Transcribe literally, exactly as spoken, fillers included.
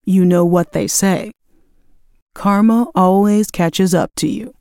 You know what they say. Karma always catches up to you.